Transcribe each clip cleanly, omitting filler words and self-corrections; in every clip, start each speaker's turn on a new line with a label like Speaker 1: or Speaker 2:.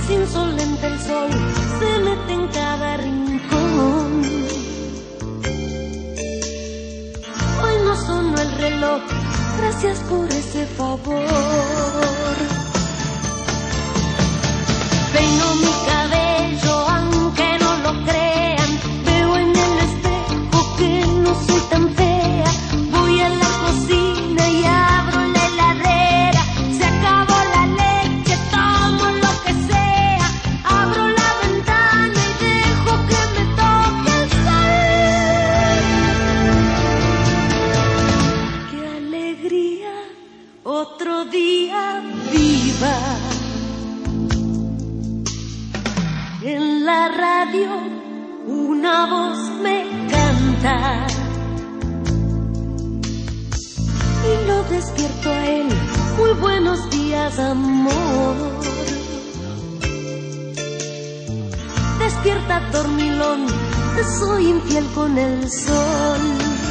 Speaker 1: es insolente el sol, se mete en cada rincón. Hoy no sonó el reloj, gracias por ese favor. Peino mi cabello, aunque no lo crean, veo en el espejo que no soy tan fea. Voy a la cocina y abro la heladera, se acabó la leche, tomo lo que sea. Abro la ventana y dejo que me toque el sol. ¡Qué alegría! Otro día viva. En la radio una voz me canta y lo despierto a él. Muy buenos días, amor. Despierta, dormilón, te soy infiel con el sol.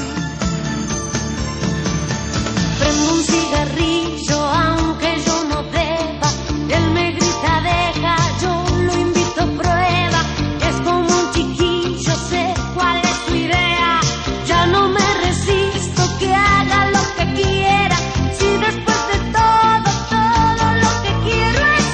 Speaker 1: Prendo un cigarrillo aunque yo no deba, él me grita deja, yo lo invito a prueba. Es como un chiquillo, sé cuál es su idea, ya no me resisto, que haga lo que quiera. Si después de todo, todo lo que quiero es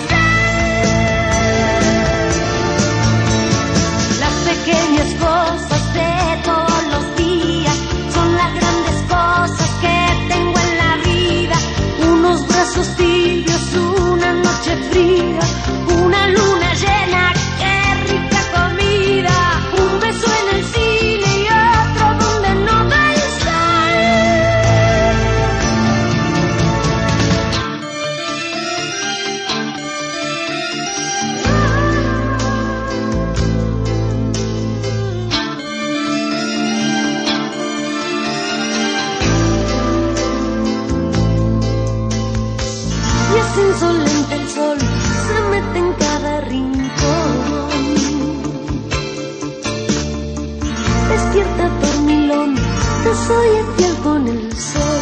Speaker 1: él. Las pequeñas cosas de todos los días son las grandes cosas que tengo en la vida. Unos brazos tibios, una noche fría, una luna llena, qué rica comida. Un beso en el cine y otro donde no da el sol. Y es insolente el sol, se mete en cada rincón. Despierta, dormilón, te soy infiel con el sol.